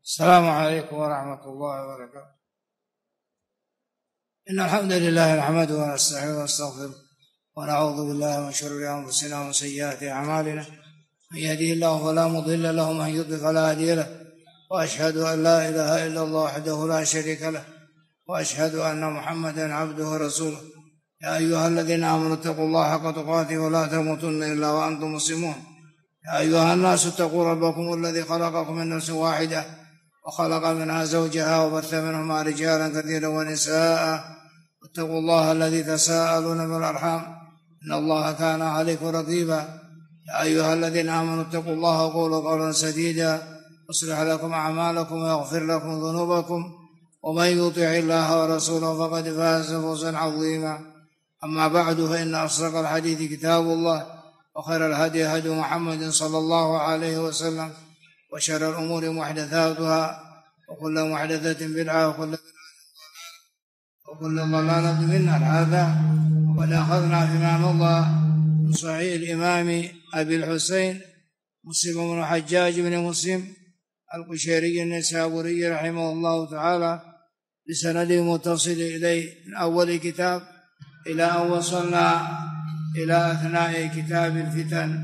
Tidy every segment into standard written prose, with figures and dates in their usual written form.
السلام عليكم ورحمة الله وبركاته. إن الحمد لله نحمده ونستعينه ونستغفره ونعوذ بالله من شرور أنفسنا ومن سيئات أعمالنا، من يهده الله فلا مضل له ومن يضلل فلا هادي له، وأشهد أن لا إله إلا الله وحده لا شريك له، وأشهد أن محمدا عبده ورسوله. يا أيها الذين آمنوا اتقوا الله حق تقاته ولا تموتن إلا وأنتم مسلمون. يا أيها الناس اتقوا ربكم الذي خلقكم من نفس واحدة وخلق منها زوجها وبث منهما رجالا كثيرا ونساء، واتقوا الله الذي تساءلون بالأرحام إن الله كان عليكم رقيبا. يا أيها الذين آمنوا اتقوا الله وقولوا قولا سديدا يصلح لكم أعمالكم ويغفر لكم ذنوبكم، ومن يطع الله ورسوله فقد فاز فوزا عظيما. أما بعد، فإن أصدق الحديث كتاب الله، وخير الهدي هدي محمد صلى الله عليه وسلم، وشر الأمور محدثاتها، وكل محدثة بدعة، وكل ضلالة في النار. هذا وقد أخذنا في ما مضى من صحيح الإمام أبي الحسين مسلم بن الحجاج بن مسلم القشيري النيسابوري رحمه الله تعالى بسند متصل إليه من أول كتاب إلى أن وصلنا إلى أثناء كتاب الفتن.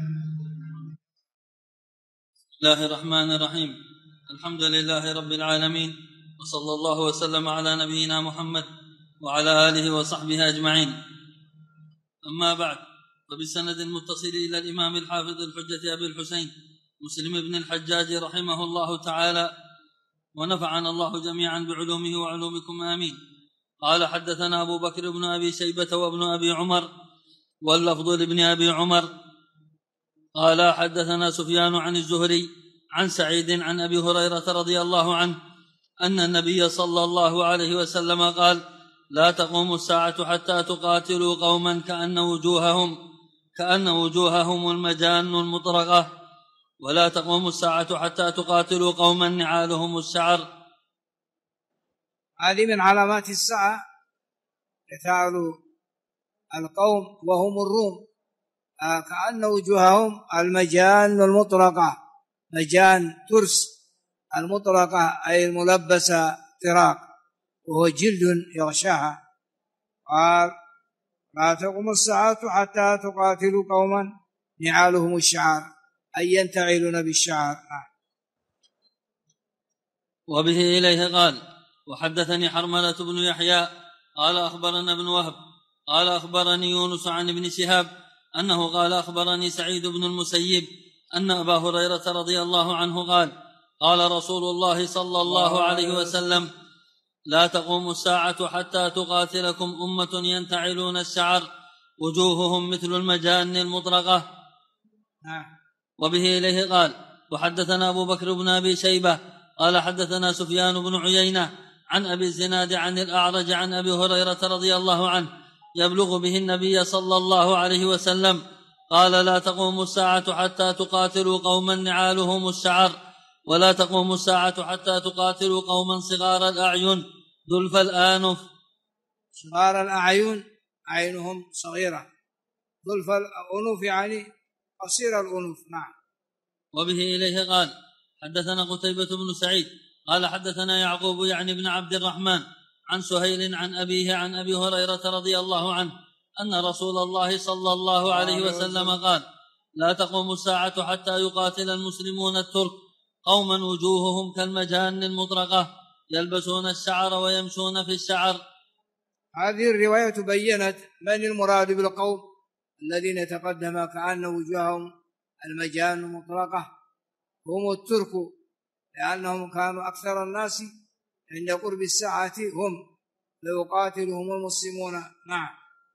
بسم الله الرحمن الرحيم. الحمد لله رب العالمين، وصلى الله وسلم على نبينا محمد وعلى آله وصحبه أجمعين. أما بعد، فبسند متصل إلى الإمام الحافظ الحجة أبي الحسين مسلم بن الحجاج رحمه الله تعالى، ونفعنا الله جميعا بعلومه وعلومكم آمين. قال: حدثنا أبو بكر بن أبي شيبة وابن أبي عمر، واللفظ لابن أبي عمر. قال: حدثنا سفيان عن الزهري عن سعيد عن أبي هريرة رضي الله عنه أن النبي صلى الله عليه وسلم قال: لا تقوم الساعة حتى تقاتلوا قوما كأن وجوههم المجان المطرقة، ولا تقوم الساعة حتى تقاتلوا قوما نعالهم الشعر. هذه من علامات الساعة، قتال القوم وهم الروم، كأن وجوههم المجان المطرقة، مجان ترس المطرقة أي الملبسة طراق، وهو جلد يغشاها. قال: لا تقوم الساعة حتى تقاتلوا قوما نعالهم الشعر، أي ينتعلون بالشعر. وبه إليه قال: وحدثني حرملة بن يحيى قال: أخبرنا ابن وهب قال: أخبرني يونس عن ابن شهاب أنه قال: أخبرني سعيد بن المسيب أن أبا هريرة رضي الله عنه قال: قال رسول الله صلى الله عليه وسلم: لا تقوم الساعة حتى تقاتلكم أمة ينتعلون الشعر وجوههم مثل المجان المطرقة. وبه إليه قال: وحدثنا أبو بكر بن أبي شيبة قال: حدثنا سفيان بن عيينة عن أبي الزناد عن الأعرج عن أبي هريرة رضي الله عنه يبلغ به النبي صلى الله عليه وسلم قال: لا تقوم الساعة حتى تقاتلوا قوما نعالهم الشعر، ولا تقوم الساعة حتى تقاتلوا قوما صغار الأعين ذلف الآنف. صغار الأعين عينهم صغيرة، ذلف الأنف يعني قصير الأنف. نعم. وبه إليه قال: حدثنا قتيبة بن سعيد قال: حدثنا يعقوب يعني بن عبد الرحمن عن سهيل عن أبيه عن أبي هريرة رضي الله عنه أن رسول الله صلى الله عليه وسلم قال: لا تقوم الساعة حتى يقاتل المسلمون الترك قوما وجوههم كالمجان المطرقة يلبسون الشعر ويمشون في الشعر. هذه الرواية بيّنت من المراد بالقوم الذين تقدم كأن وجوههم المجان المطرقة، هم الترك، لأنهم كانوا أكثر الناس عند قرب الساعة هم ليقاتلهم المسلمون. نعم.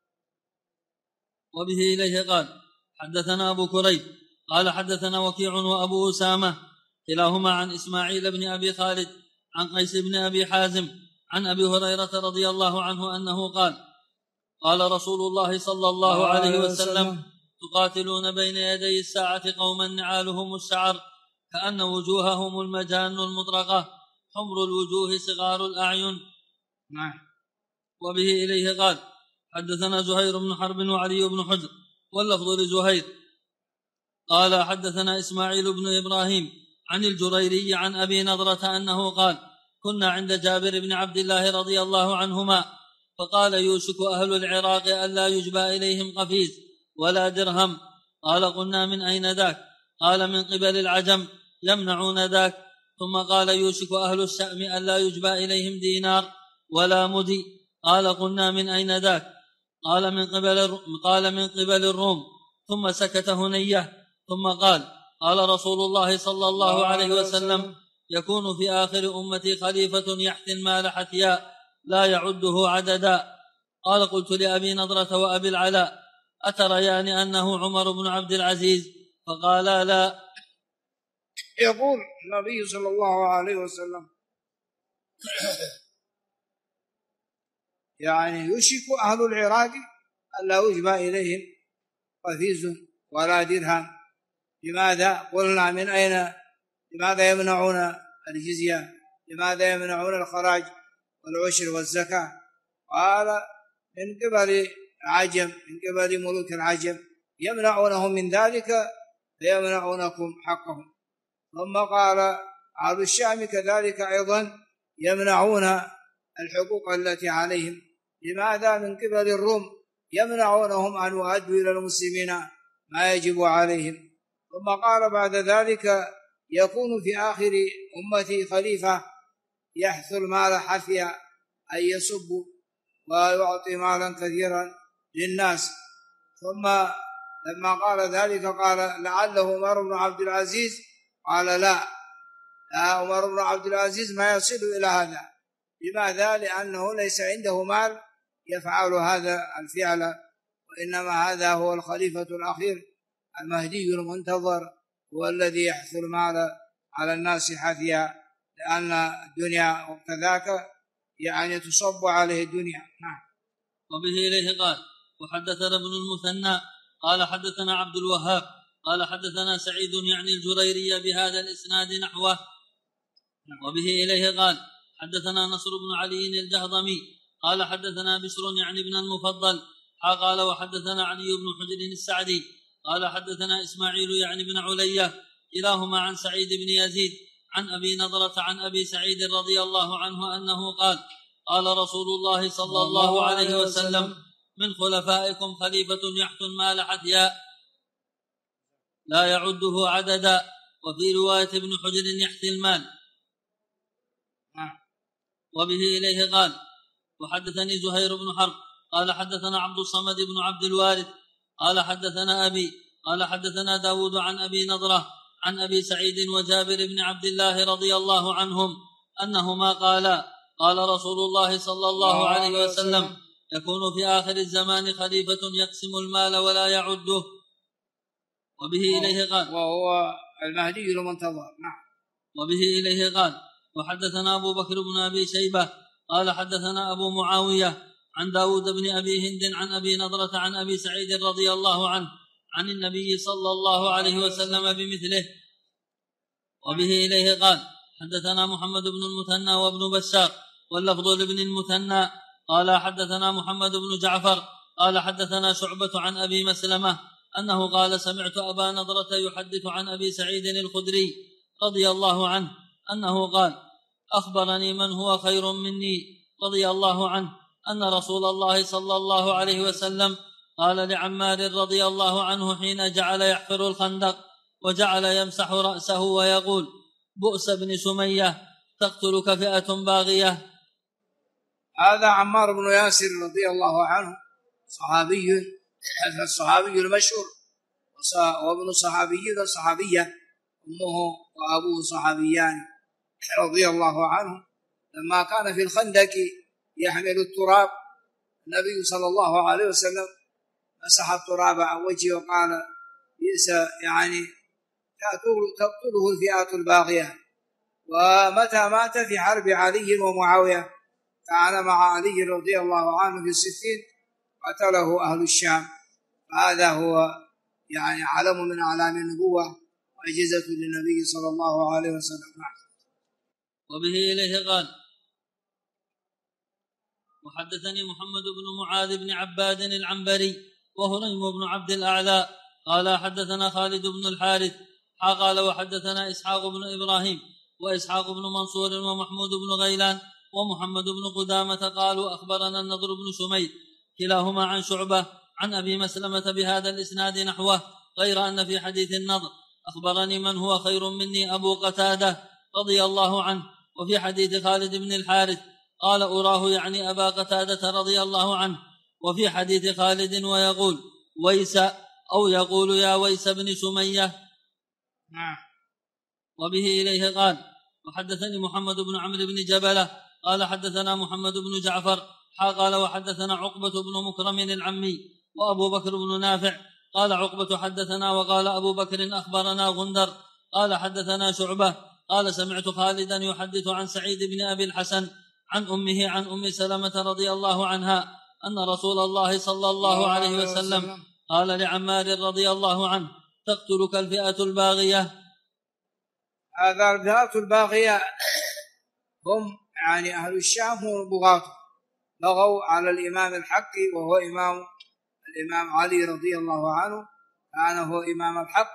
وبه إليه قال: حدثنا أبو كريب قال: حدثنا وكيع وأبو أسامة كلاهما عن إسماعيل بن أبي خالد عن قيس بن أبي حازم عن أبي هريرة رضي الله عنه أنه قال: قال رسول الله صلى الله عليه وسلم: تقاتلون بين يدي الساعة قوما نعالهم الشعر كأن وجوههم المجان المطرقة حمر الوجوه صغار الأعين. وبه إليه قال: حدثنا زهير بن حرب وعلي بن حجر، واللفظ لزهير قال: حدثنا إسماعيل بن إبراهيم عن الجريري عن أبي نضرة أنه قال: كنا عند جابر بن عبد الله رضي الله عنهما فقال: يوشك أهل العراق ألا يجبى إليهم قفيز ولا درهم. قال: قلنا: من أين ذاك؟ قال: من قبل العجم يمنعون ذاك. ثم قال: يوشك أهل الشأم ألا يجبى إليهم دينار ولا مدي. قال: قلنا: من أين ذاك؟ قال: من قبل الروم. ثم سكت هنية ثم قال: قال رسول الله صلى الله عليه وسلم: يكون في آخر أمتي خليفة يحثي المال حثياء لا يعده عددا. قال: قلت لأبي نضرة وأبي العلاء: أتريان أنه عمر بن عبد العزيز؟ فقالا: لا. يقول النبي صلى الله عليه وسلم يعني يشك أهل العراق ألا يجبى إليهم قفيز ولا درهم. لماذا؟ قلنا: من أين؟ لماذا يمنعون الجزية؟ لماذا يمنعون الخراج والعشر والزكاة؟ قال: من قبل العجم، من قبل ملوك العجم يمنعونهم من ذلك فيمنعونكم حقهم. ثم قال: أهل الشام كذلك أيضا يمنعون الحقوق التي عليهم. لماذا؟ من قبل الروم يمنعونهم أن يؤدوا إلى المسلمين ما يجب عليهم. ثم قال بعد ذلك: يكون في آخر أمتي خليفة يحث المال حثيا، أن يصب ويعطي مالا كثيرا للناس. ثم لما قال ذلك قال: لعله عمر بن عبد العزيز. قال: لا عمر بن عبد العزيز ما يصل إلى هذا. لماذا؟ لأنه ليس عنده مال يفعل هذا الفعل، وإنما هذا هو الخليفة الأخير المهدي المنتظر، هو الذي يحث المال على الناس حثيا، لأن الدنيا وقت ذاك يعني تصب عليه الدنيا. وبه إليه قال: وحدثنا ابن المثنى قال: حدثنا عبد الوهاب قال: حدثنا سعيد يعني الجريري بهذا الإسناد نحوه. وبه إليه قال: حدثنا نصر بن علي الجهضمي قال: حدثنا بشر يعني ابن المفضل قال: وحدثنا علي بن حجر السعدي قال: حدثنا إسماعيل يعني بن علية كلاهما عن سعيد بن يزيد عن أبي نضرة عن أبي سعيد رضي الله عنه أنه قال: قال رسول الله صلى الله عليه وسلم: من خلفائكم خليفة يحث المال حثياء لا يعده عددا. وفي رواية ابن حجر: يحثي المال. وبه إليه قال: وحدثني زهير بن حرب قال: حدثنا عبد الصمد بن عبد الوارث قال: حدثنا أبي قال: حدثنا داود عن أبي نضرة عن أبي سعيد وجابر بن عبد الله رضي الله عنهم أنهما قالا: قال رسول الله صلى الله عليه وسلم: يكون في آخر الزمان خليفة يقسم المال ولا يعده. وبه إليه قال: وهو المهدي المنتظر. وبه إليه قال: وحدثنا أبو بكر بن أبي شيبة قال: حدثنا أبو معاوية عن داود بن أبي هند عن أبي نضرة عن أبي سعيد رضي الله عنه عن النبي صلى الله عليه وسلم بمثله. وبه إليه قال: حدثنا محمد بن المثنى وابن بشار واللفظ لابن المثنى قال: حدثنا محمد بن جعفر قال: حدثنا شعبة عن أبي مسلمة أنه قال: سمعت أبا نضرة يحدث عن أبي سعيد الخدري رضي الله عنه أنه قال: أخبرني من هو خير مني رضي الله عنه أن رسول الله صلى الله عليه وسلم قال لعمار رضي الله عنه حين جعل يحفر الخندق وجعل يمسح رأسه ويقول: بؤس بن سمية تقتلك فئة باغية. هذا عمار بن ياسر رضي الله عنه الصحابي المشهور، وابن صحابية أمه وأبوه صحابيان رضي الله عنه. لما كان في الخندق يحمل التراب النبي صلى الله عليه وسلم مسح التراب عن وجهه وقال: بئس يعني تقتله الفئات الباغية. ومتى مات في حرب علي ومعاوية كان مع علي رضي الله عنه في الستين قتله أهل الشام. هذا هو يعني علم من أعلام النبوة وعجزة للنبي صلى الله عليه وسلم. وبه إليه قال: وحدثني محمد بن معاذ بن عباد العنبري وهريم بن عبد الأعلى قال: حدثنا خالد بن الحارث قال وحدثنا إسحاق بن إبراهيم وإسحاق بن منصور ومحمود بن غيلان ومحمد بن قدامة قالوا أخبرنا النضر بن شميل كلاهما عن شعبة عن أبي مسلمة بهذا الإسناد نحوه، غير أن في حديث النضر أخبرني من هو خير مني أبو قتادة رضي الله عنه، وفي حديث خالد بن الحارث قال أراه يعني أبا قتادة رضي الله عنه، وفي حديث خالد ويقول ويس أو يقول يا ويس بن سمية. وبه إليه قال وحدثني محمد بن عمرو بن جبلة قال حدثنا محمد بن جعفر قال وحدثنا عقبة بن مكرم العمي وأبو بكر بن نافع قال عقبة حدثنا، وقال أبو بكر أخبرنا غندر قال حدثنا شعبة قال سمعت خالدا يحدث عن سعيد بن أبي الحسن عن أمه عن أم سلمة رضي الله عنها أن رسول الله صلى الله عليه وسلم قال لعمار رضي الله عنه تقتلك الفئة الباغية. هذا الفئة الباغية هم يعني أهل الشام، هم البغاة، بغوا على الإمام الحق وهو الإمام علي رضي الله عنه، كان هو إمام الحق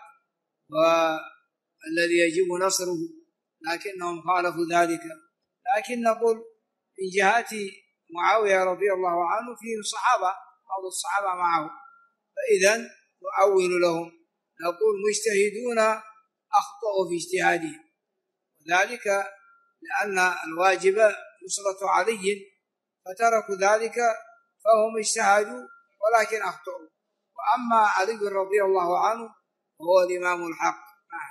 والذي يجب نصره، لكنهم خالفوا ذلك. لكن نقول من جهة معاوية رضي الله عنه فيه صحابة، بعض الصحابة معه، فإذا نؤول لهم، نقول مجتهدون أخطأوا في اجتهادهم، وذلك لأن الواجب نصرة علي فتركوا ذلك، فهم اجتهدوا ولكن أخطأوا. وأما علي رضي الله عنه هو الإمام الحق.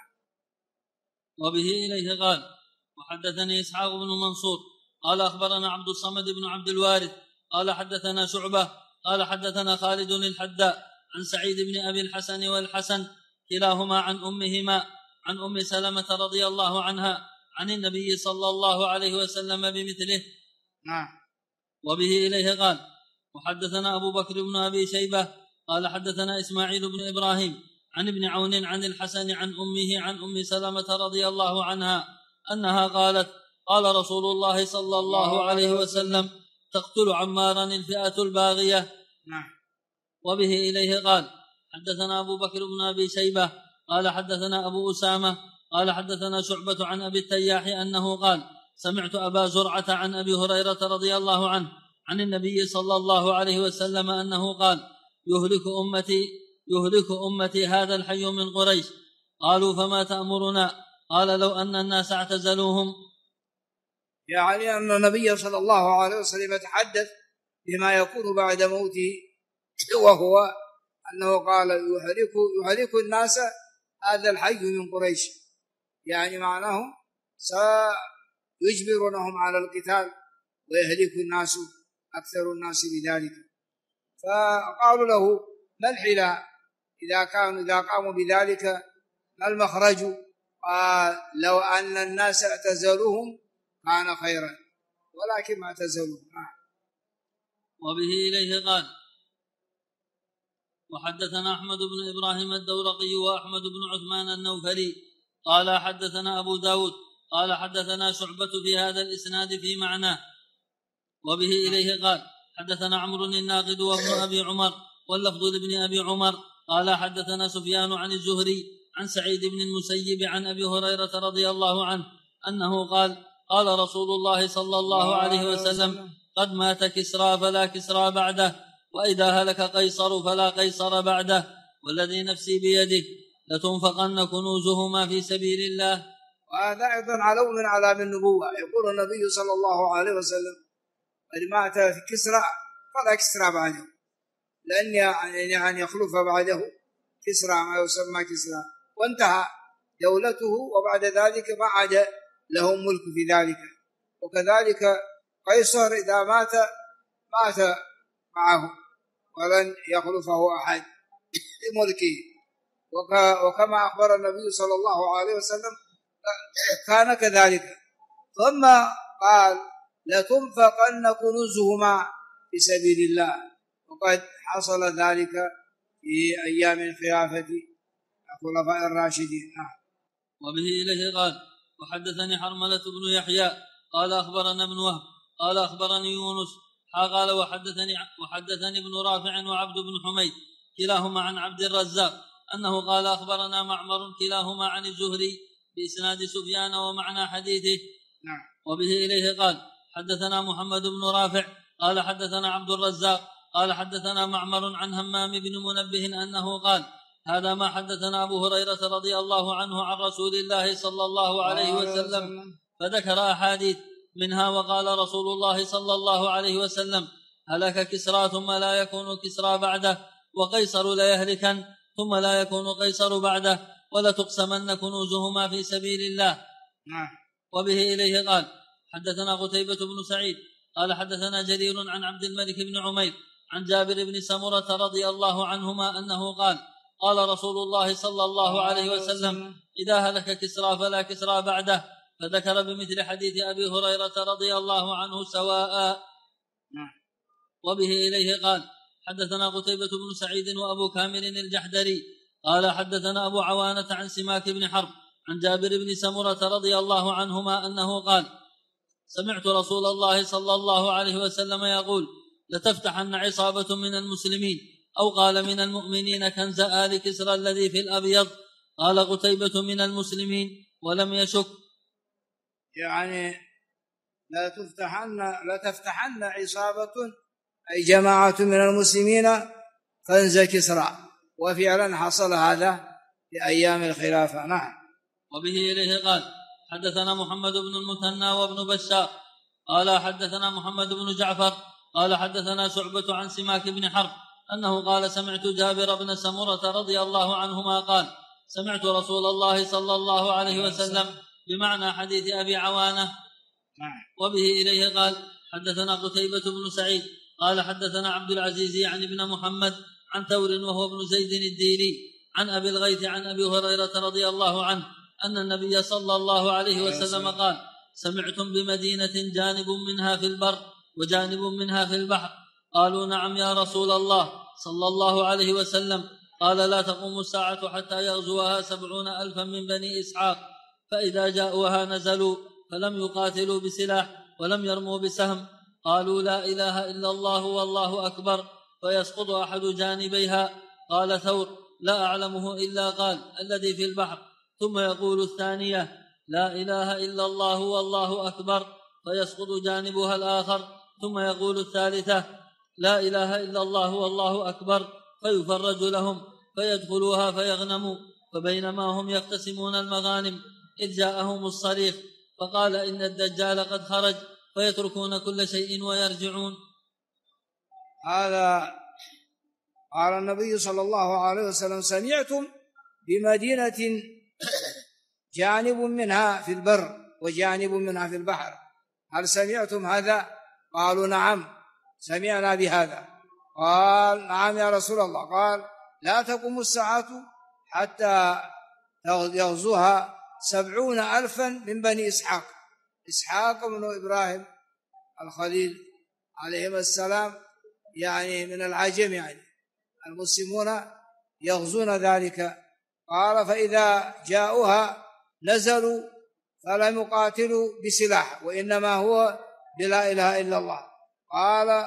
وبه إليه قال وحدثني إسحاق بن منصور قال أخبرنا عبد الصمد بن عبد الوارث قال حدثنا شعبة قال حدثنا خالد الحداء عن سعيد بن أبي الحسن والحسن كلاهما عن أمهما عن أم سلمة رضي الله عنها عن النبي صلى الله عليه وسلم بمثله. وبه إليه قال وحدثنا أبو بكر بن أبي شيبة قال حدثنا إسماعيل بن إبراهيم عن ابن عون عن الحسن عن أمه عن أم سلمة رضي الله عنها أنها قالت قال رسول الله صلى الله عليه وسلم تقتل عمارا الفئة الباغية. وبه إليه قال حدثنا أبو بكر بن أبي شيبة قال حدثنا أبو أسامة قال حدثنا شعبة عن أبي التياح أنه قال سمعت أبا زرعة عن أبي هريرة رضي الله عنه عن النبي صلى الله عليه وسلم أنه قال يهلك أمتي هذا الحي من قريش. قالوا فما تأمرنا؟ قال لو أن الناس اعتزلوهم. يعني أن النبي صلى الله عليه وسلم يتحدث بما يكون بعد موته، وهو أنه قال يهلك الناس هذا الحي من قريش، يعني معناه سيجبرونهم على القتال ويهلك الناس أكثر الناس بذلك. فقالوا له ما الحيلة إذا قاموا بذلك، ما المخرج؟ قال لو أن الناس اعتزلوهم كان خيرا، ولكن ما اعتزلوهم. وبه إليه قال وحدثنا أحمد بن إبراهيم الدورقي وأحمد بن عثمان النوفلي قال حدثنا أبو داود قال حدثنا شعبة في هذا الإسناد في معناه. وبه إليه قال حدثنا عمرو الناقد وابن أبي عمر واللفظ لابن أبي عمر قال حدثنا سفيان عن الزهري عن سعيد بن المسيب عن أبي هريرة رضي الله عنه أنه قال قال رسول الله صلى الله عليه وسلم قد مات كسرى فلا كسرى بعده، وإذا هلك قيصر فلا قيصر بعده، والذي نفسي بيده لتنفقن كنوزهما في سبيل الله. وهذا أيضا علو من علام النبوة. يقول النبي صلى الله عليه وسلم قد مات في كسرى فلا كسرى بعده، لأن يعني يخلف بعده كسرى ما يسمى كسرى، وانتهى دولته، وبعد ذلك ما عاد لهم ملك في ذلك. وكذلك قيصر إذا مات معه ولن يخلفه أحد في ملكه. وكما أخبر النبي صلى الله عليه وسلم كان كذلك. ثم قال لتنفقن كنوزهما في سبيل الله، وقد حصل ذلك في أيام الخلافة الخلفاء الراشدين. وبه إليه قال وحدثني حرملة بن يحيى قال أخبرنا ابن وهب قال أخبرني يونس قال وحدثني ابن رافع وعبد بن حميد كلاهما عن عبد الرزاق أنه قال أخبرنا معمر كلاهما عن الزهري بإسناد سفيان ومعنى حديثه. نعم. وبه إليه قال حدثنا محمد بن رافع قال حدثنا عبد الرزاق قال حدثنا معمر عن همام بن منبه أنه قال هذا ما حدثنا أبو هريرة رضي الله عنه عن رسول الله صلى الله عليه وسلم، فذكر أحاديث منها وقال رسول الله صلى الله عليه وسلم هلك كسرى ثم لا يكون كسرى بعده، وقيصر لا يهلكن ثم لا يكون قيصر بعده، ولتقسمن كنوزهما في سبيل الله. وبه إليه قال حدثنا قتيبة بن سعيد قال حدثنا جرير عن عبد الملك بن عمير عن جابر بن سمرة رضي الله عنهما أنه قال قال رسول الله صلى الله عليه وسلم إذا هلك كسرى فلا كسرى بعده، فذكر بمثل حديث أبي هريرة رضي الله عنه سواء. وبه إليه قال حدثنا قتيبة بن سعيد وأبو كامل الجحدري قال حدثنا أبو عوانة عن سماك بن حرب عن جابر بن سمرة رضي الله عنهما أنه قال سمعت رسول الله صلى الله عليه وسلم يقول لتفتحن عصابة من المسلمين أو قال من المؤمنين كنز آل كسرى الذي في الأبيض، قال قتيبة من المسلمين ولم يشك. يعني لا تفتحن عصابة أي جماعة من المسلمين كنز كسرى، وفعلا حصل هذا في أيام الخلافة. نعم. وبه إليه قال حدثنا محمد بن المثنى وابن بشار قال حدثنا محمد بن جعفر قال حدثنا شعبة عن سماك بن حرب أنه قال سمعت جابر بن سمرة رضي الله عنهما قال سمعت رسول الله صلى الله عليه وسلم بمعنى حديث أبي عوانة. وبه إليه قال حدثنا قتيبة بن سعيد قال حدثنا عبد العزيز يعني ابن محمد عن ثور وهو ابن زيد الديلي عن أبي الغيث عن أبي هريرة رضي الله عنه أن النبي صلى الله عليه وسلم قال سمعتم بمدينة جانب منها في البر وجانب منها في البحر؟ قالوا نعم يا رسول الله صلى الله عليه وسلم. قال لا تقوم الساعة حتى يغزوها 70,000 من بني إسحاق، فإذا جاءوها نزلوا فلم يقاتلوا بسلاح ولم يرموا بسهم، قالوا لا إله إلا الله والله أكبر فيسقط أحد جانبيها. قال ثور لا أعلمه إلا قال الذي في البحر، ثم يقول الثانية لا إله إلا الله والله أكبر فيسقط جانبها الآخر، ثم يقول الثالثة لا إله إلا الله والله أكبر فيفرج لهم فيدخلوها فيغنموا. فبينما هم يقتسمون المغانم إذ جاءهم الصريخ فقال إن الدجال قد خرج، فيتركون كل شيء ويرجعون. هذا قال النبي صلى الله عليه وسلم سمعتم بمدينة جانب منها في البر وجانب منها في البحر، هل سمعتم هذا؟ قالوا نعم سمعنا بهذا. قال نعم يا رسول الله. قال لا تقوم الساعة حتى يغزوها 70,000 من بني إسحاق. إسحاق بن إبراهيم الخليل عليهم السلام يعني من العجم، يعني المسلمون يغزون ذلك. قال فإذا جاءوها نزلوا فلم يقاتلوا بسلاح وإنما هو بلا إله إلا الله. قال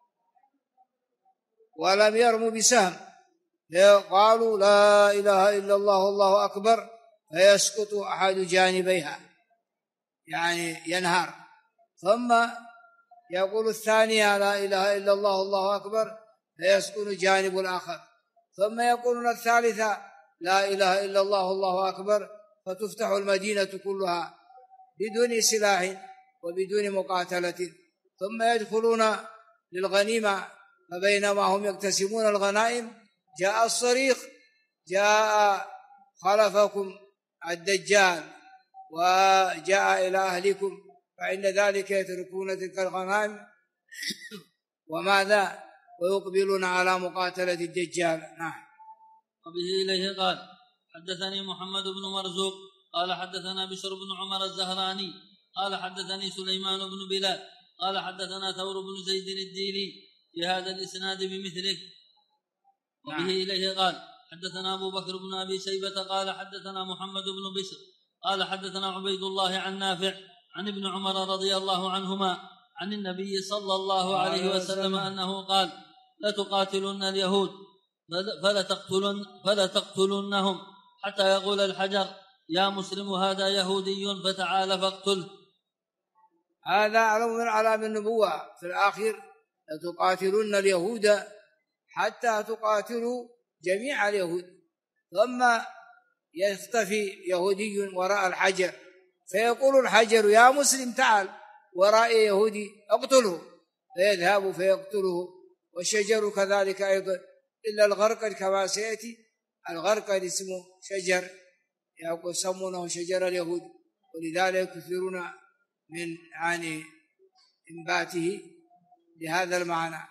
ولم يرموا بسهم، قالوا لا إله إلا الله والله أكبر فيسقط أحد جانبيها يعني ينهار، ثم يقول الثانية لا إله إلا الله والله أكبر فيسقط جانب الآخر، ثم يقولون الثالثة لا إله إلا الله والله أكبر فتفتح المدينة كلها بدون سلاح وبدون مقاتلة، ثم يدخلون للغنيمة. فبينما هم يقتسمون الغنائم جاء الصريخ جاء خلفكم الدجال وجاء إلى أهلكم، فإن ذلك يتركون تلك الغنائم وماذا ويقبلون على مقاتلة الدجال. نعم. وبه إليه قال حدثني محمد بن مرزوق قال حدثنا بشر بن عمر الزهراني قال حدثني سليمان بن بلال قال حدثنا ثور بن زيد الديلي بهذا الإسناد بمثله. وبه إليه قال حدثنا أبو بكر بن أبي شيبة قال حدثنا محمد بن بشر قال حدثنا عبيد الله عن نافع عن ابن عمر رضي الله عنهما عن النبي صلى الله عليه وسلم أنه قال لتقاتلن اليهود فلا تقتلنهم حتى يقول الحجر يا مسلم هذا يهودي فتعال فاقتله. هذا علم من علام النبوة في الآخر لتقاتلن اليهود حتى تقاتلوا جميع اليهود، ثم يختفي يهودي وراء الحجر فيقول الحجر يا مسلم تعال، وراء يهودي اقتله، فيذهب فيقتله. والشجر كذلك أيضا، إلا الغرقد كما سيأتي. الغرقد اسمه شجر يسمونه شجر اليهود، ولذلك يكثرون من إنباته لهذا المعنى،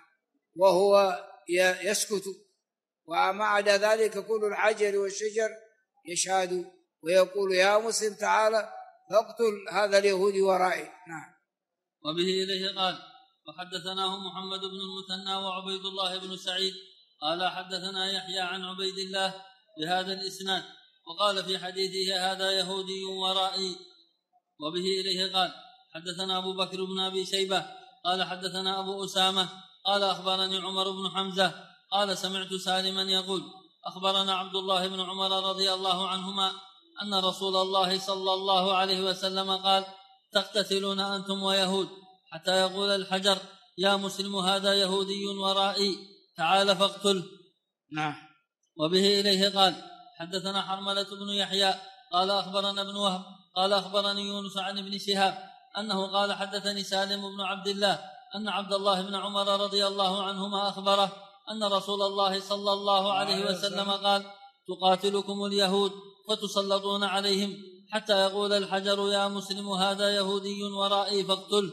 وهو يسكت. وما عدا ذلك كل الحجر والشجر يشهد ويقول يا مسلم تعالى فاقتل هذا اليهودي ورائي. نعم. وبه إليه قال وحدثناه محمد بن المثنى وعبيد الله بن سعيد قال حدثنا يحيى عن عبيد الله بهذا الإسناد وقال في حديثه هذا يهودي ورائي. وبه إليه قال حدثنا أبو بكر بن أبي شيبة قال حدثنا أبو أسامة قال أخبرني عمر بن حمزة قال سمعت سالما يقول أخبرنا عبد الله بن عمر رضي الله عنهما أن رسول الله صلى الله عليه وسلم قال تقتتلون أنتم ويهود حتى يقول الحجر يا مسلم هذا يهودي ورائي تعال فاقتله. نعم. وبه إليه قال حدثنا حرملة بن يحيى قال أخبرنا ابن وهب قال أخبرني يونس عن ابن شهاب أنه قال حدثني سالم بن عبد الله أن عبد الله بن عمر رضي الله عنهما أخبره أن رسول الله صلى الله عليه وسلم قال تقاتلكم اليهود فتسلطون عليهم حتى يقول الحجر يا مسلم هذا يهودي ورائي فاقتله.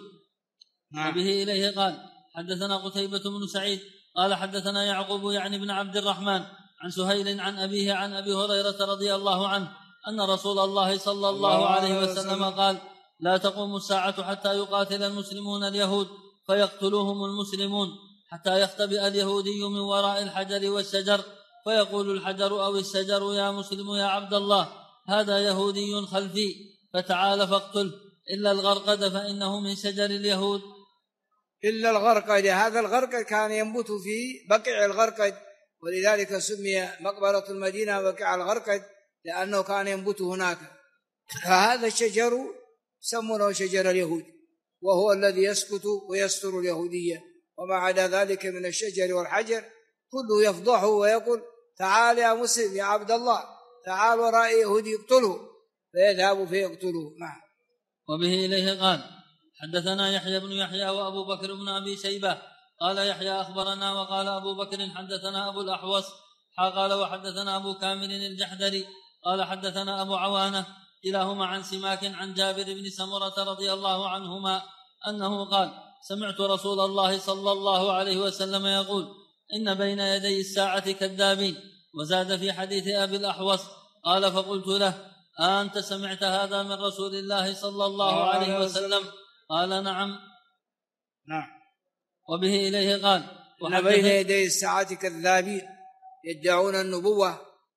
وبه إليه قال حدثنا قتيبة بن سعيد قال حدثنا يعقوب يعني بن عبد الرحمن عن سهيل عن أبيه عن أبي هريرة رضي الله عنه أن رسول الله صلى الله عليه وسلم قال لا تقوم الساعة حتى يقاتل المسلمون اليهود فيقتلوهم المسلمون حتى يختبئ اليهودي من وراء الحجر والشجر فيقول الحجر أو الشجر يا مسلم يا عبد الله هذا يهودي خلفي فتعال فاقتله إلا الغرقد فإنه من شجر اليهود. إلا الغرقد، هذا الغرقد كان ينبت في بقع الغرقد، ولذلك سمي مقبرة المدينة بقع الغرقد لأنه كان ينبت هناك. فهذا الشجر سمونه شجر اليهود، وهو الذي يسكت ويستر اليهودية. وما عدا ذلك من الشجر والحجر كله يفضحه ويقول تعال يا مسلم يا عبد الله تعال وراء يهودي يقتله، فيذهب فيقتله. نعم. وبه إليه قال حدثنا يحيى بن يحيى وأبو بكر بن أبي شيبة قال يحيى أخبرنا وقال أبو بكر حدثنا أبو الأحوص قال وحدثنا أبو كامل الجحدري قال حدثنا أبو عوانة كلاهما عن سماك عن جابر بن سمرة رضي الله عنهما أنه قال سمعت رسول الله صلى الله عليه وسلم يقول إن بين يدي الساعة كذابين. وزاد في حديث أبي الأحوص قال فقلت له أنت سمعت هذا من رسول الله صلى الله عليه وسلم؟ قال نعم. وبه إليه قال إن بين يدي الساعة كذابين يدعون النبوة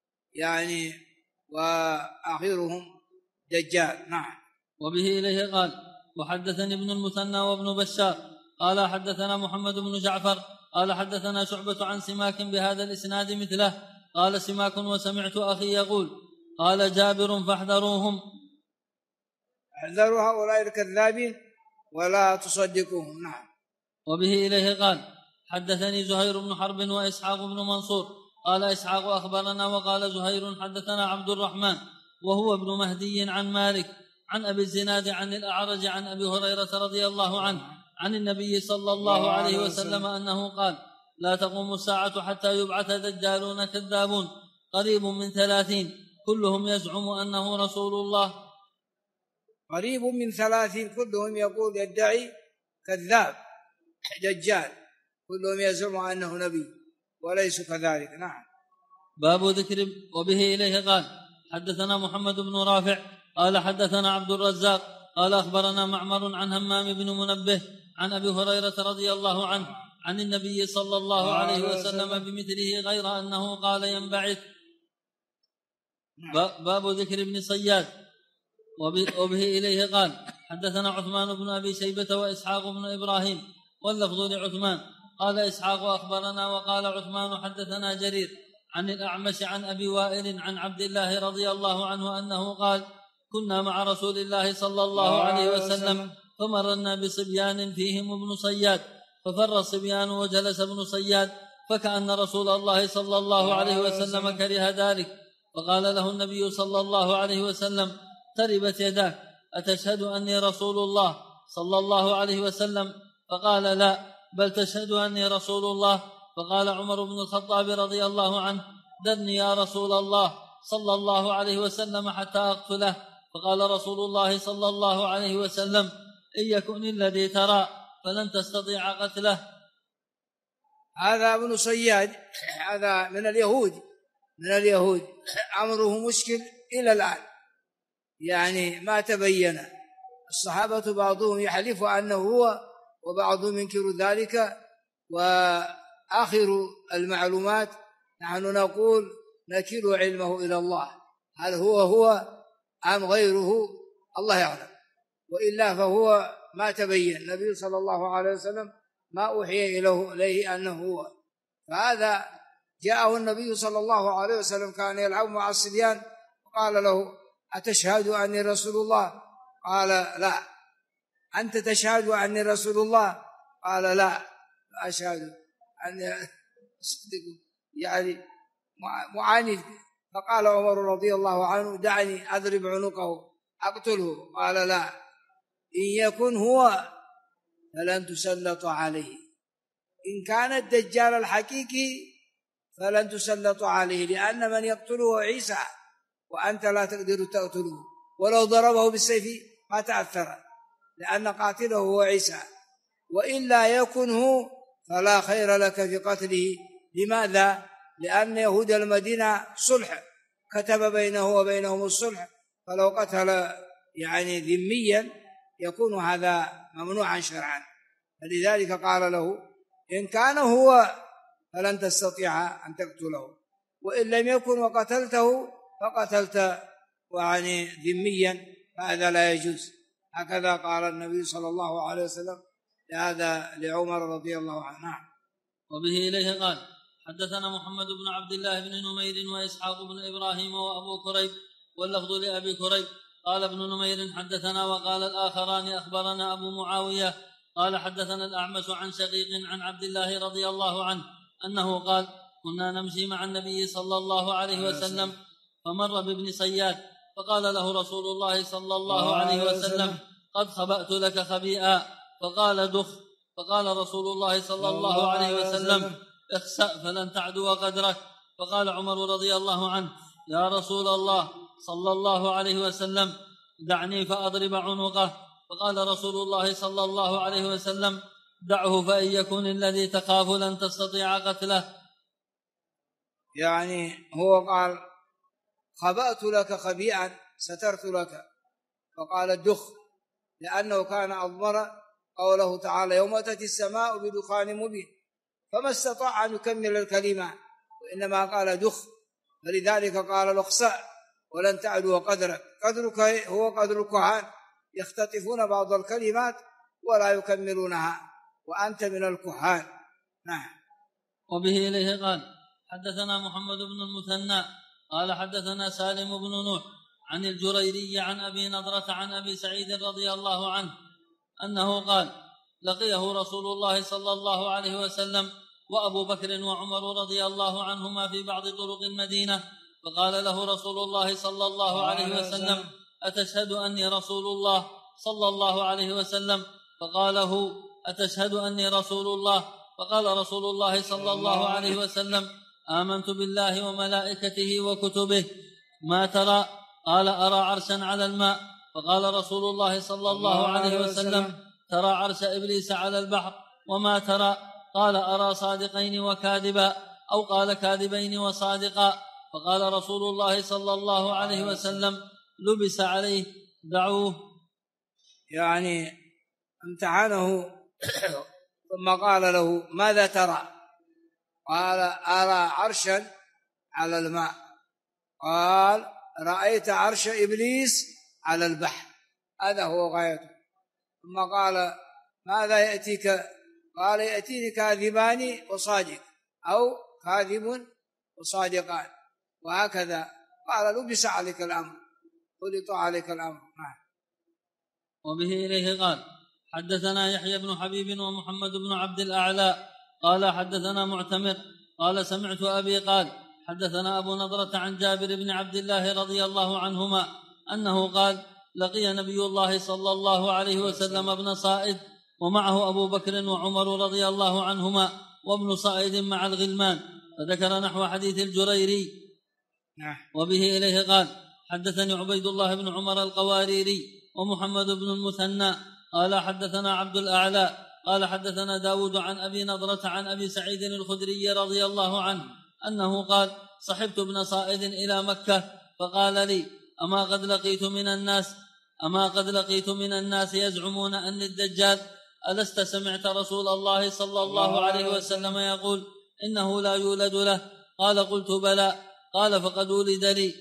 وآخرهم دجال. نعم. وبه إليه قال وحدثني ابن المثنى وابن بشار قال حدثنا محمد بن جعفر قال حدثنا شعبة عن سماك بهذا الإسناد مثله. قال سماك وسمعت أخي يقول قال جابر فاحذروهم، احذروا هؤلاء الكذابين ولا تصدقوهم. نعم. وبه إليه قال حدثني زهير بن حرب وإسحاق بن منصور قال إسحاق أخبرنا وقال زهير حدثنا عبد الرحمن وهو ابن مهدي عن مالك عن أبي الزناد عن الأعرج عن أبي هريرة رضي الله عنه عن النبي صلى الله عليه وسلم أنه قال لا تقوم الساعة حتى يبعث دجالون كذابون قريب من 30 كلهم يزعم أنه رسول الله. قريب من 30 كلهم يقول يدعي كذاب دجال، كلهم يزعم أنه نبي وليس كذلك. نعم. باب ذكر. وبه إليه قال حدثنا محمد بن رافع قال حدثنا عبد الرزاق قال أخبرنا معمر عن همام بن منبه عن أبي هريرة رضي الله عنه عن النبي صلى الله عليه وسلم بمثله غير أنه قال ينبعث. باب ذكر ابن صياد. وبه إليه قال حدثنا عثمان بن أبي شيبة وإسحاق بن إبراهيم واللفظ لعثمان قال إسحاق أخبرنا وقال عثمان حدثنا جرير عن الأعمش عن أبي وائل عن عبد الله رضي الله عنه أنه قال كنا مع رسول الله صلى الله عليه وسلم فمرنا بصبيان فيهم ابن صياد ففر الصبيان وجلس ابن صياد فكأن رسول الله صلى الله عليه وسلم كره ذلك فقال له النبي صلى الله عليه وسلم تربت يداك أتشهد أني رسول الله صلى الله عليه وسلم فقال لا بل تشهد أني رسول الله فقال عمر بن الخطاب رضي الله عنه دعني يا رسول الله صلى الله عليه وسلم حتى أقتله فقال رسول الله صلى الله عليه وسلم إن يكن الذي ترى فلن تستطيع قتله. هذا ابن صياد هذا من اليهود أمره مشكل إلى الآن، يعني ما تبين. الصحابة بعضهم يحلف أنه هو وبعضهم ينكر ذلك، وآخر المعلومات نحن نقول نكل علمه إلى الله، هل هو أم غيره الله يعلم، وإلا فهو ما تبين. النبي صلى الله عليه وسلم ما أوحي إليه أنه هو، فهذا جاءه النبي صلى الله عليه وسلم كان يلعب مع الصبيان وقال له أتشهد أني رسول الله؟ قال لا. أنت تشهد أني رسول الله؟ قال لا أشهد أني أصدق، يعني معاند. فقال عمر رضي الله عنه دعني أضرب عنقه أقتله، قال لا إن يكن هو فلن تسلط عليه، إن كان الدجال الحقيقي فلن تسلط عليه، لأن من يقتله عيسى وأنت لا تقدر تقتله، ولو ضربه بالسيف ما تأثر لأن قاتله هو عيسى، وإلا يكنه فلا خير لك في قتله. لماذا؟ لأن يهود المدينة صلح كتب بينه وبينهم الصلح، فلو قتل يعني ذميا يكون هذا ممنوعا شرعا، فلذلك قال له إن كان هو فلن تستطيع أن تقتله، وإن لم يكن وقتلته فقتلت يعني ذميا فهذا لا يجوز. هكذا قال النبي صلى الله عليه وسلم هذا لعمر رضي الله عنه. وبه إليه قال حدثنا محمد بن عبد الله بن نمير وإسحاق بن إبراهيم وأبو كريب واللفظ لأبي كريب قال ابن نمير حدثنا، وقال الآخران أخبرنا أبو معاوية قال حدثنا الأعمش عن شقيق عن عبد الله رضي الله عنه أنه قال كنا نمشي مع النبي صلى الله عليه وسلم فمر بابن صياد فقال له رسول الله صلى الله عليه وسلم قد خبأت لك خبيئا، فقال دخ، فقال رسول الله صلى الله عليه وسلم اخسأ فلن تعدو قدرك. فقال عمر رضي الله عنه يا رسول الله صلى الله عليه وسلم دعني فأضرب عنقه، فقال رسول الله صلى الله عليه وسلم دعه فإن يكن الذي تخاف لن تستطيع قتله. يعني هو قال خبأت لك خبيئا سترت لك، فقال الدخ، لأنه كان أضمر قوله تعالى يوم تأتي السماء بدخان مبين، فما استطاع أن يكمل الكلمة وإنما قال دخ، فلذلك قال اخسأ ولن تعدو قدرك. قدرك هو قدر الكهان، يختطفون بعض الكلمات ولا يكملونها، وأنت من الكهان. نعم. وبه إليه قال حدثنا محمد بن المثنى قال حدثنا سالم بن نوح عن الجريري عن أبي نضرة عن أبي سعيد رضي الله عنه أنه قال لقيه رسول الله صلى الله عليه وسلم وأبو بكر وعمر رضي الله عنهما في بعض طرق المدينة، فقال له رسول الله صلى الله عليه وسلم أتشهد أني رسول الله صلى الله عليه وسلم؟ فقال هو أتشهد أني رسول الله؟ فقال رسول الله صلى الله عليه وسلم آمنت بالله وملائكته وكتبه، ما ترى؟ قال أرى عرشا على الماء. فقال رسول الله صلى الله عليه وسلم ترى عرش إبليس على البحر، وما ترى؟ قال أرى صادقين وكاذبا، أو قال كاذبين وصادقا. فقال رسول الله صلى الله عليه وسلم لبس عليه دعوه، يعني امتحنه ثم قال له ماذا ترى؟ قال أرى عرشا على الماء. قال رأيت عرش إبليس على البحر، هذا هو غايته. ثم قال ماذا يأتيك قال يأتيني كاذبان وصادق أو كاذب وصادقان، وهكذا قال لبس عليك الأمر، خلط عليك الأمر. وبه إليه قال حدثنا يحيى بن حبيب ومحمد بن عبد الأعلى قال حدثنا معتمر قال سمعت أبي قال حدثنا أبو نضرة عن جابر بن عبد الله رضي الله عنهما أنه قال لقي نبي الله صلى الله عليه وسلم ابن صائد ومعه أبو بكر وعمر رضي الله عنهما وابن صائد مع الغلمان، فذكر نحو حديث الجريري. وبه إليه قال حدثني عبيد الله بن عمر القواريري ومحمد بن المثنى قال حدثنا عبد الأعلى قال حدثنا داود عن أبي نضرة عن أبي سعيد الخدري رضي الله عنه أنه قال صحبت ابن صائد إلى مكة فقال لي أما قد لقيت من الناس يزعمون أن الدجال، ألست سمعت رسول الله صلى الله عليه وسلم يقول إنه لا يولد له؟ قال قلت بلى. قال فقد ولد لي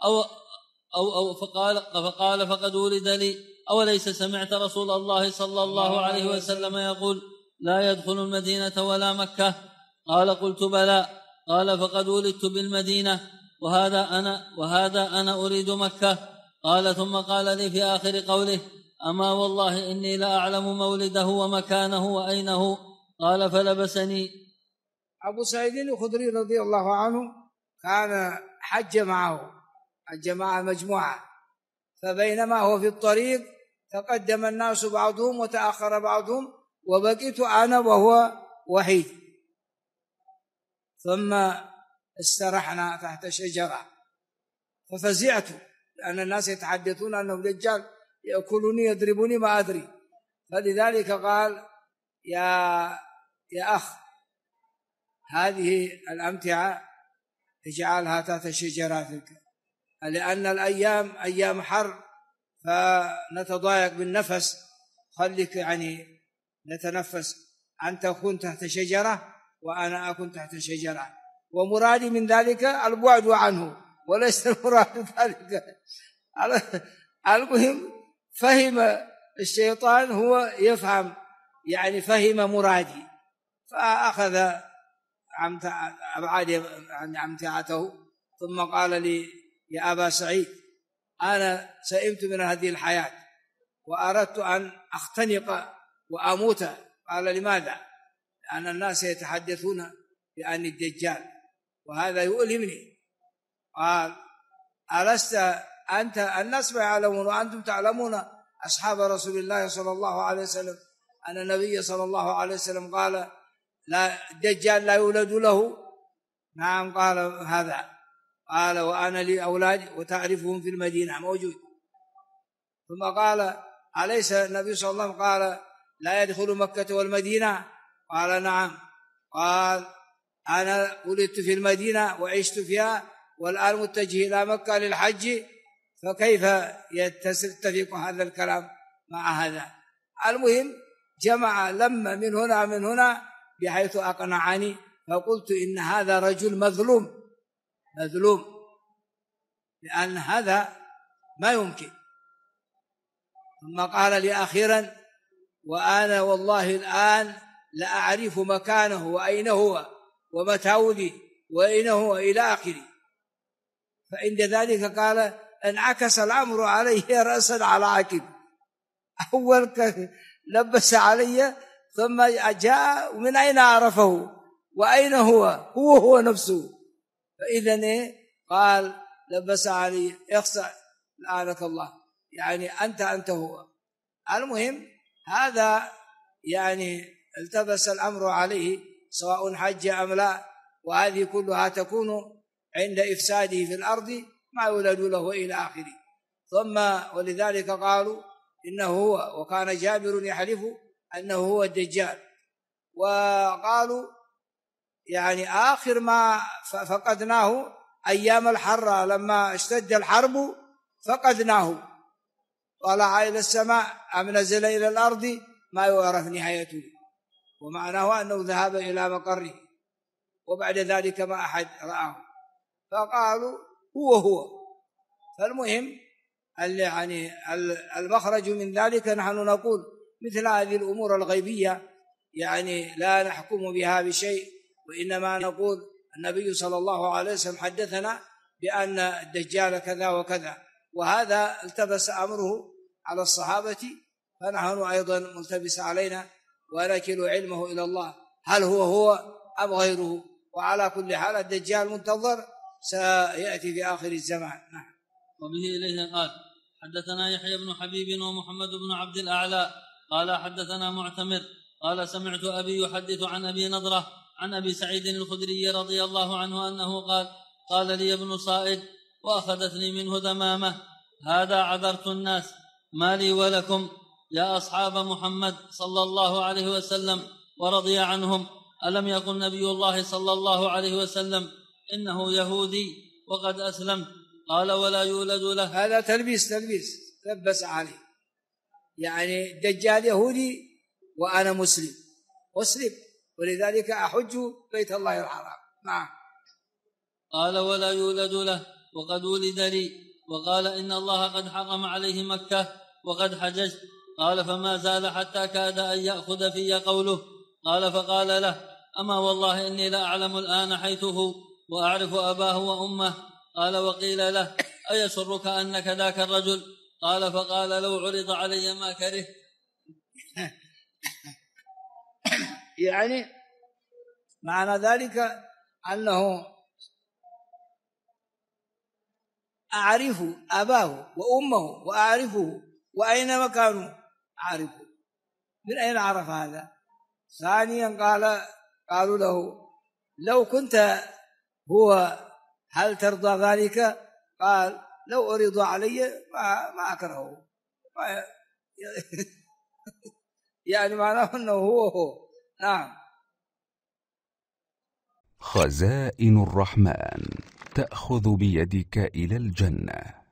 فقال فقد ولد لي أوليس سمعت رسول الله صلى الله عليه وسلم يقول لا يدخل المدينة ولا مكة؟ قال قلت بلى. قال فقد ولدت بالمدينة وهذا أنا أريد مكة. قال ثم قال لي في آخر قوله أما والله إني لأعلم مولده ومكانه وأينه. قال فلبسني. أبو سعيد الخدري رضي الله عنه كان حج مع مجموعة، فبينما هو في الطريق تقدم الناس بعضهم وتأخر بعضهم وبقيت أنا وهو وحيد، ثم استرحنا تحت شجرة ففزعت لأن الناس يتحدثون أنه دجال يأكلني يضربني ما أدري، فلذلك قال يا أخ هذه الأمتعة اجعلها تحت شجراتك، لأن الأيام أيام حر فنتضايق بالنفس، خليك نتنفس، أنت تكون تحت شجرة وأنا أكون تحت شجرة، ومرادي من ذلك البعد عنه وليس المراد ذلك. المهم فهم الشيطان هو يفهم فهم مرادي، فأخذ أبعاد عن أمتعته، ثم قال لي يا أبا سعيد أنا سئمت من هذه الحياة وأردت أن أختنق وأموت. قال لماذا؟ لأن الناس يتحدثون بأن الدجال وهذا يؤلمني. قال ألست أنت الناس ما يعلمون وأنتم تعلمون أصحاب رسول الله صلى الله عليه وسلم أن النبي صلى الله عليه وسلم قال لا الدجال لا يولد له؟ نعم. قال هذا. قال وأنا لي أولاد وتعرفهم في المدينة موجود. ثم قال أليس النبي صلى الله عليه وسلم قال لا يدخل مكة والمدينة؟ قال نعم. قال أنا ولدت في المدينة وعشت فيها والآن متجه إلى مكة للحج، فكيف يتفق هذا الكلام مع هذا؟ المهم جمع لما من هنا بحيث أقنعني، فقلت إن هذا رجل مظلوم لأن هذا ما يمكن. ثم قال لي أخيرا وأنا والله الآن لأعرف مكانه وأين هو ومتى ولد وأين هو إلى آخره. فعند ذلك قال انعكس الأمر عليه رأسا على عقب، أول لبس علي ثم جاء من أين عرفه وأين هو نفسه. فإذن قال لبس علي اخسع لعنك الله، أنت هو. المهم هذا التبس الأمر عليه سواء حج أم لا، وهذه كلها تكون عند إفساده في الأرض ما يولد له إلى آخره. ثم ولذلك قالوا إنه هو، وكان جابر يحلف أنه هو الدجال. وقالوا آخر ما فقدناه أيام الحرة لما اشتد الحرب فقدناه، طلع إلى السماء أم نزل إلى الأرض ما يعرف نهايته، ومعناه أنه ذهب إلى مقره وبعد ذلك ما أحد رآه، فقالوا هو. فالمهم المخرج من ذلك نحن نقول مثل هذه الأمور الغيبية يعني لا نحكم بها بشيء، وإنما نقول النبي صلى الله عليه وسلم حدثنا بأن الدجال كذا وكذا، وهذا التبس أمره على الصحابة، فنحن أيضا ملتبس علينا ونكل علمه إلى الله، هل هو أم غيره. وعلى كل حال الدجال منتظر سيأتي في آخر الزمان. وبه إليه قال حدثنا يحيى بن حبيب ومحمد بن عبد الأعلى قال حدثنا معتمر قال سمعت أبي يحدث عن أبي نضرة عن أبي سعيد الخدري رضي الله عنه أنه قال لي ابن صائد وأخذتني منه ذمامة: هذا عذرت الناس، ما لي ولكم يا أصحاب محمد صلى الله عليه وسلم ورضي عنهم، ألم يقل نبي الله صلى الله عليه وسلم إنه يهودي وقد أسلمت؟ قال ولا يولد له. هذا تلبيس لبس عليه، يعني الدجال يهودي وأنا مسلم، ولذلك أحج بيت الله الحرام. نعم. قال ولا يولد له وقد ولد لي، وقال إن الله قد حرم عليه مكة وقد حججت. قال فما زال حتى كاد أن يأخذ في قوله. قال فقال له: أما والله إني لا أعلم الآن حيثه وأعرف أباه وأمه. قال وقيل له: أيسرك أنك ذاك الرجل؟ قال فقال: لو عرض علي ما كره. يعني معنى ذلك أنه أعرف أباه وأمه وأعرفه وأين مكانه أعرفه. من أين عرف هذا؟ ثانيا قالوا له: لو كنت هو هل ترضى ذلك؟ قال: لو أريد علي ما أكرهه. يعني معناه أنه هو. نعم. خزائن الرحمن تأخذ بيدك إلى الجنة.